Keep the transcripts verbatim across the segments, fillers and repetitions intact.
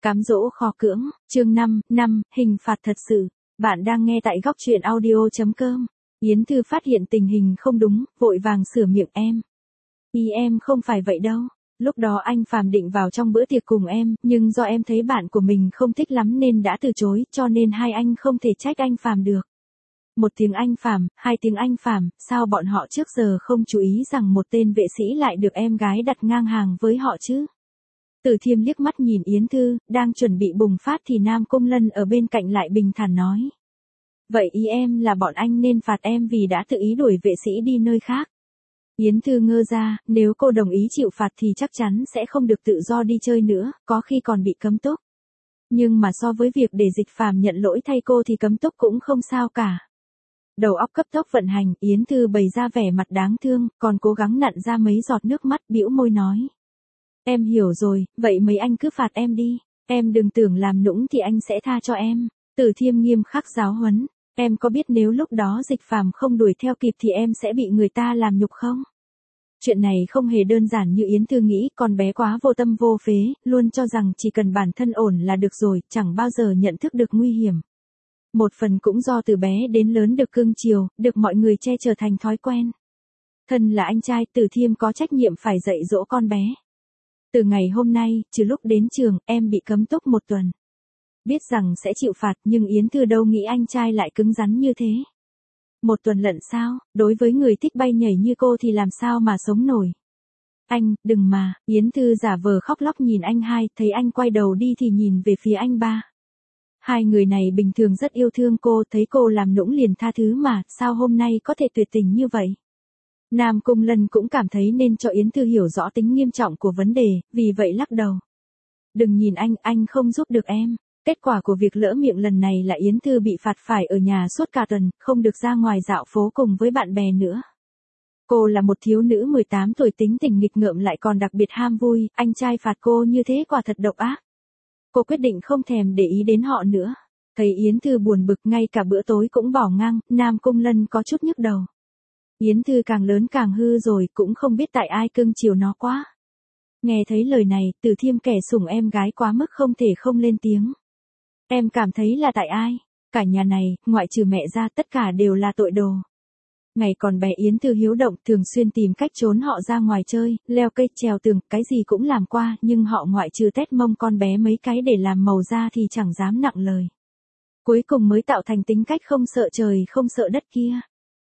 Cám dỗ khó cưỡng, chương năm, năm, hình phạt thật sự. Bạn đang nghe tại góc truyện audio chấm com. Yến Thư phát hiện tình hình không đúng, vội vàng sửa miệng em. Ý em không phải vậy đâu. Lúc đó anh Phàm định vào trong bữa tiệc cùng em, nhưng do em thấy bạn của mình không thích lắm nên đã từ chối, cho nên hai anh không thể trách anh Phàm được. Một tiếng anh Phàm, hai tiếng anh Phàm, sao bọn họ trước giờ không chú ý rằng một tên vệ sĩ lại được em gái đặt ngang hàng với họ chứ? Từ Thiêm liếc mắt nhìn Yến Thư, đang chuẩn bị bùng phát thì Nam Cung Lân ở bên cạnh lại bình thản nói. Vậy ý em là bọn anh nên phạt em vì đã tự ý đuổi vệ sĩ đi nơi khác. Yến Thư ngơ ra, nếu cô đồng ý chịu phạt thì chắc chắn sẽ không được tự do đi chơi nữa, có khi còn bị cấm túc. Nhưng mà so với việc để Dịch Phàm nhận lỗi thay cô thì cấm túc cũng không sao cả. Đầu óc cấp tốc vận hành, Yến Thư bày ra vẻ mặt đáng thương, còn cố gắng nặn ra mấy giọt nước mắt, bĩu môi nói. Em hiểu rồi, vậy mấy anh cứ phạt em đi, em đừng tưởng làm nũng thì anh sẽ tha cho em. Từ Thiêm nghiêm khắc giáo huấn, em có biết nếu lúc đó Dịch Phàm không đuổi theo kịp thì em sẽ bị người ta làm nhục không? Chuyện này không hề đơn giản như Yến Thư nghĩ, con bé quá vô tâm vô phế, luôn cho rằng chỉ cần bản thân ổn là được rồi, chẳng bao giờ nhận thức được nguy hiểm. Một phần cũng do từ bé đến lớn được cưng chiều, được mọi người che chở thành thói quen. Thân là anh trai, Từ Thiêm có trách nhiệm phải dạy dỗ con bé. Từ ngày hôm nay, trừ lúc đến trường, em bị cấm túc một tuần. Biết rằng sẽ chịu phạt nhưng Yến Thư đâu nghĩ anh trai lại cứng rắn như thế. Một tuần lận sao, đối với người thích bay nhảy như cô thì làm sao mà sống nổi. Anh, đừng mà, Yến Thư giả vờ khóc lóc nhìn anh hai, thấy anh quay đầu đi thì nhìn về phía anh ba. Hai người này bình thường rất yêu thương cô, thấy cô làm nũng liền tha thứ mà, sao hôm nay có thể tuyệt tình như vậy. Nam Cung Lân cũng cảm thấy nên cho Yến Thư hiểu rõ tính nghiêm trọng của vấn đề, vì vậy lắc đầu. Đừng nhìn anh, anh không giúp được em. Kết quả của việc lỡ miệng lần này là Yến Thư bị phạt phải ở nhà suốt cả tuần, không được ra ngoài dạo phố cùng với bạn bè nữa. Cô là một thiếu nữ mười tám tuổi tính tình nghịch ngợm lại còn đặc biệt ham vui, anh trai phạt cô như thế quả thật độc ác. Cô quyết định không thèm để ý đến họ nữa. Thấy Yến Thư buồn bực ngay cả bữa tối cũng bỏ ngang, Nam Cung Lân có chút nhức đầu. Yến Thư càng lớn càng hư rồi, cũng không biết tại ai cưng chiều nó quá. Nghe thấy lời này, Từ Thiêm kẻ sủng em gái quá mức không thể không lên tiếng. Em cảm thấy là tại ai? Cả nhà này, ngoại trừ mẹ ra tất cả đều là tội đồ. Ngày còn bé Yến Thư hiếu động, thường xuyên tìm cách trốn họ ra ngoài chơi, leo cây trèo tường, cái gì cũng làm qua, nhưng họ ngoại trừ tét mông con bé mấy cái để làm màu da thì chẳng dám nặng lời. Cuối cùng mới tạo thành tính cách không sợ trời không sợ đất kia.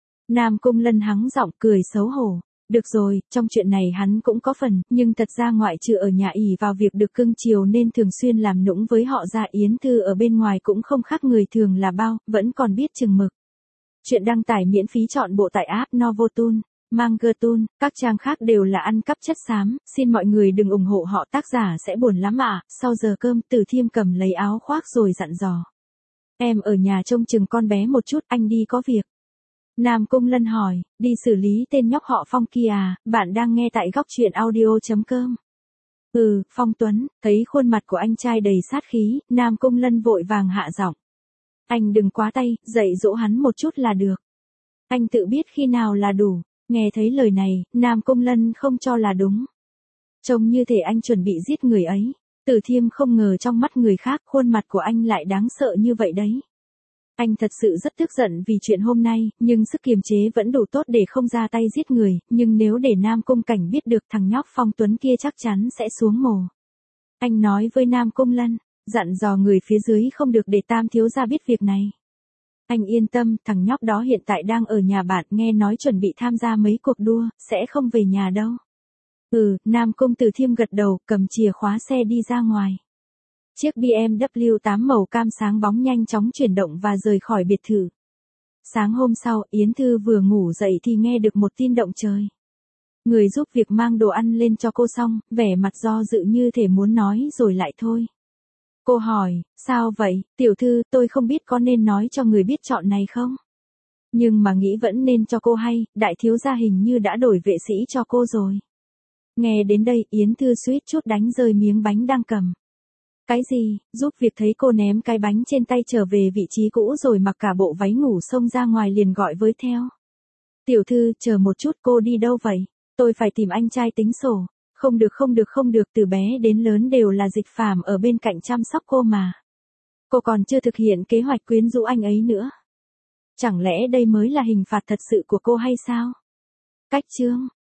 Nam Cung Lân hắng giọng cười xấu hổ. Được rồi, trong chuyện này hắn cũng có phần, nhưng thật ra ngoại trừ ở nhà ỷ vào việc được cưng chiều nên thường xuyên làm nũng với họ ra, Yến Thư ở bên ngoài cũng không khác người thường là bao, vẫn còn biết chừng mực. Chuyện đăng tải miễn phí chọn bộ tại app Novotoon, Mangertoon, các trang khác đều là ăn cắp chất xám, xin mọi người đừng ủng hộ họ, tác giả sẽ buồn lắm ạ. Sau giờ cơm, Từ Thiêm cầm lấy áo khoác rồi dặn dò. Em ở nhà trông chừng con bé một chút, anh đi có việc. Nam Cung Lân hỏi, đi xử lý tên nhóc họ Phong kia à, bạn đang nghe tại góc truyện audio chấm com. Ừ, Phong Tuấn, thấy khuôn mặt của anh trai đầy sát khí, Nam Cung Lân vội vàng hạ giọng. Anh đừng quá tay, dạy dỗ hắn một chút là được. Anh tự biết khi nào là đủ. Nghe thấy lời này, Nam Cung Lân không cho là đúng. Trông như thể anh chuẩn bị giết người ấy. Từ Thiêm không ngờ trong mắt người khác khuôn mặt của anh lại đáng sợ như vậy đấy. Anh thật sự rất tức giận vì chuyện hôm nay, nhưng sức kiềm chế vẫn đủ tốt để không ra tay giết người, nhưng nếu để Nam Cung Cảnh biết được thằng nhóc Phong Tuấn kia chắc chắn sẽ xuống mồ. Anh nói với Nam Cung Lân, dặn dò người phía dưới không được để Tam thiếu gia biết việc này. Anh yên tâm, thằng nhóc đó hiện tại đang ở nhà bạn, nghe nói chuẩn bị tham gia mấy cuộc đua, sẽ không về nhà đâu. Ừ, Nam Cung Từ Thiêm gật đầu, cầm chìa khóa xe đi ra ngoài. Chiếc bê em vê tám màu cam sáng bóng nhanh chóng chuyển động và rời khỏi biệt thự. Sáng hôm sau, Yến Thư vừa ngủ dậy thì nghe được một tin động trời. Người giúp việc mang đồ ăn lên cho cô xong, vẻ mặt do dự như thể muốn nói rồi lại thôi. Cô hỏi, sao vậy, tiểu thư, tôi không biết có nên nói cho người biết chọn này không? Nhưng mà nghĩ vẫn nên cho cô hay, đại thiếu gia hình như đã đổi vệ sĩ cho cô rồi. Nghe đến đây, Yến Thư suýt chút đánh rơi miếng bánh đang cầm. Cái gì, giúp việc thấy cô ném cái bánh trên tay trở về vị trí cũ rồi mặc cả bộ váy ngủ xông ra ngoài liền gọi với theo. Tiểu thư, chờ một chút, cô đi đâu vậy? Tôi phải tìm anh trai tính sổ. Không được không được không được, từ bé đến lớn đều là Dịch Phàm ở bên cạnh chăm sóc cô mà. Cô còn chưa thực hiện kế hoạch quyến rũ anh ấy nữa. Chẳng lẽ đây mới là hình phạt thật sự của cô hay sao? Cách chương